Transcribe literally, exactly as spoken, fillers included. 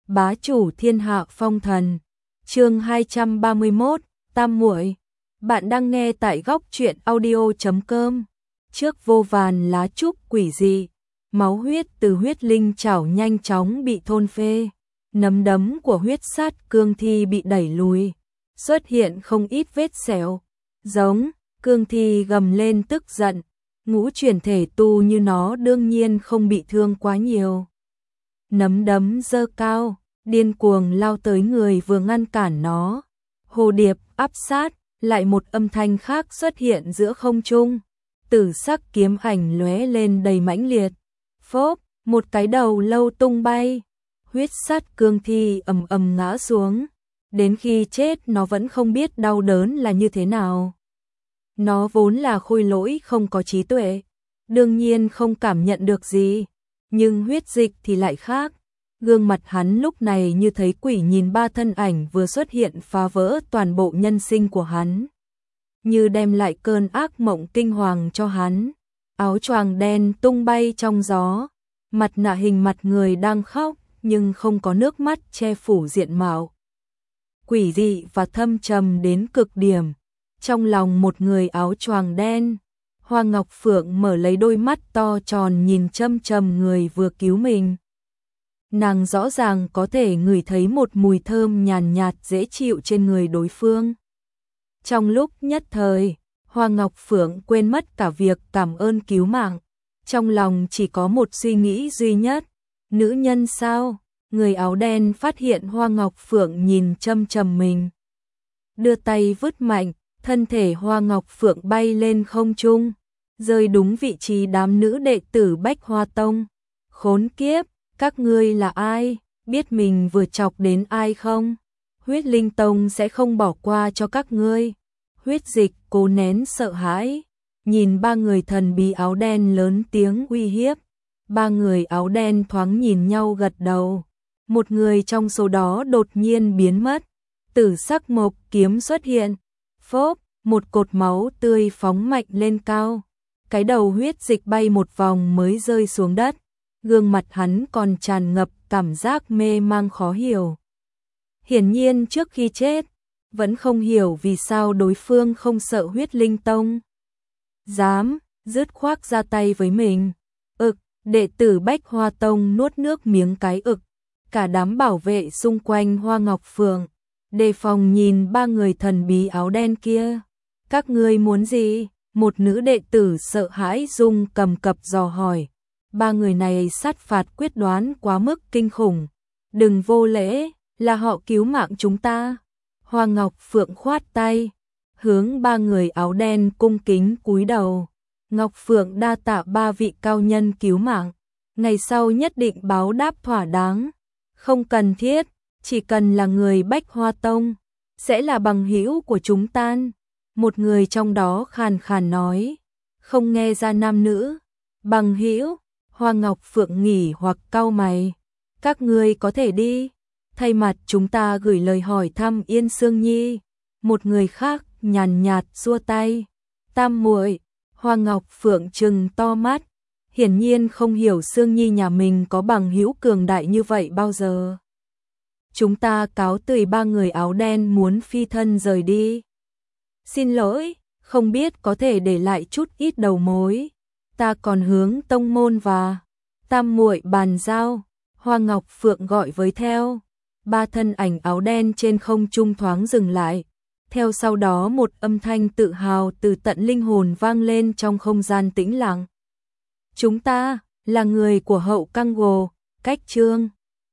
bá chủ thiên hạ phong thần. Chương hai trăm ba mươi mốt, Tam muội. Bạn đang nghe tại góc truyện audio chấm com. Trước vô vàn lá trúc quỷ dị, máu huyết từ huyết linh chảo nhanh chóng bị thôn phê, nấm đấm của huyết sát cương thi bị đẩy lùi, xuất hiện không ít vết sẹo. Giống, cương thi gầm lên tức giận, ngũ chuyển thể tu như nó đương nhiên không bị thương quá nhiều. Nấm đấm giơ cao, điên cuồng lao tới người vừa ngăn cản nó. Hồ điệp áp sát, lại một âm thanh khác xuất hiện giữa không trung. Tử sắc kiếm ảnh lóe lên đầy mãnh liệt. Phốp, một cái đầu lâu tung bay. Huyết sát cương thi ầm ầm ngã xuống. Đến khi chết nó vẫn không biết đau đớn là như thế nào. Nó vốn là khôi lỗi không có trí tuệ, đương nhiên không cảm nhận được gì. Nhưng huyết dịch thì lại khác. Gương mặt hắn lúc này như thấy quỷ nhìn ba thân ảnh vừa xuất hiện phá vỡ toàn bộ nhân sinh của hắn. Như đem lại cơn ác mộng kinh hoàng cho hắn. Áo choàng đen tung bay trong gió. Mặt nạ hình mặt người đang khóc nhưng không có nước mắt che phủ diện mạo. Quỷ dị và thâm trầm đến cực điểm. Trong lòng một người áo choàng đen, Hoa Ngọc Phượng mở lấy đôi mắt to tròn nhìn châm chầm người vừa cứu mình. Nàng rõ ràng có thể ngửi thấy một mùi thơm nhàn nhạt dễ chịu trên người đối phương. Trong lúc nhất thời, Hoa Ngọc Phượng quên mất cả việc cảm ơn cứu mạng. Trong lòng chỉ có một suy nghĩ duy nhất. Nữ nhân sao? Người áo đen phát hiện Hoa Ngọc Phượng nhìn châm chầm mình. Đưa tay vứt mạnh, thân thể Hoa Ngọc Phượng bay lên không trung, rơi đúng vị trí đám nữ đệ tử Bách Hoa Tông. Khốn kiếp! Các ngươi là ai? Biết mình vừa chọc đến ai không? Huyết Linh Tông sẽ không bỏ qua cho các ngươi. Huyết Dịch cố nén sợ hãi, nhìn ba người thần bí áo đen lớn tiếng uy hiếp. Ba người áo đen thoáng nhìn nhau gật đầu. Một người trong số đó đột nhiên biến mất. Tử sắc mộc kiếm xuất hiện. Phốp, một cột máu tươi phóng mạnh lên cao. Cái đầu huyết dịch bay một vòng mới rơi xuống đất. Gương mặt hắn còn tràn ngập cảm giác mê mang khó hiểu. Hiển nhiên trước khi chết, vẫn không hiểu vì sao đối phương không sợ Huyết Linh Tông. Dám, dứt khoát ra tay với mình. Ực, đệ tử Bách Hoa Tông nuốt nước miếng cái ực. Cả đám bảo vệ xung quanh Hoa Ngọc Phượng, đề phòng nhìn ba người thần bí áo đen kia. Các ngươi muốn gì? Một nữ đệ tử sợ hãi run cầm cập dò hỏi. Ba người này sát phạt quyết đoán quá mức kinh khủng. Đừng vô lễ, là họ cứu mạng chúng ta. Hoa Ngọc Phượng khoát tay, hướng ba người áo đen cung kính cúi đầu. Ngọc Phượng đa tạ ba vị cao nhân cứu mạng, ngày sau nhất định báo đáp thỏa đáng. Không cần thiết, chỉ cần là người Bách Hoa Tông, sẽ là bằng hữu của chúng ta. Một người trong đó khàn khàn nói, không nghe ra nam nữ. Bằng hữu? Hoa Ngọc Phượng nghỉ hoặc cau mày. Các ngươi có thể đi. Thay mặt chúng ta gửi lời hỏi thăm Yên Sương Nhi. Một người khác nhàn nhạt xua tay. Tam muội. Hoa Ngọc Phượng trừng to mắt. Hiển nhiên không hiểu Sương Nhi nhà mình có bằng hữu cường đại như vậy bao giờ. Chúng ta cáo từ. Ba người áo đen muốn phi thân rời đi. Xin lỗi, không biết có thể để lại chút ít đầu mối. Ta còn hướng tông môn và tam muội bàn giao. Hoa Ngọc Phượng gọi với theo. Ba thân ảnh áo đen trên không trung thoáng dừng lại. Theo sau đó một âm thanh tự hào từ tận linh hồn vang lên trong không gian tĩnh lặng. Chúng ta là người của hậu Cang Gồ, cách chương.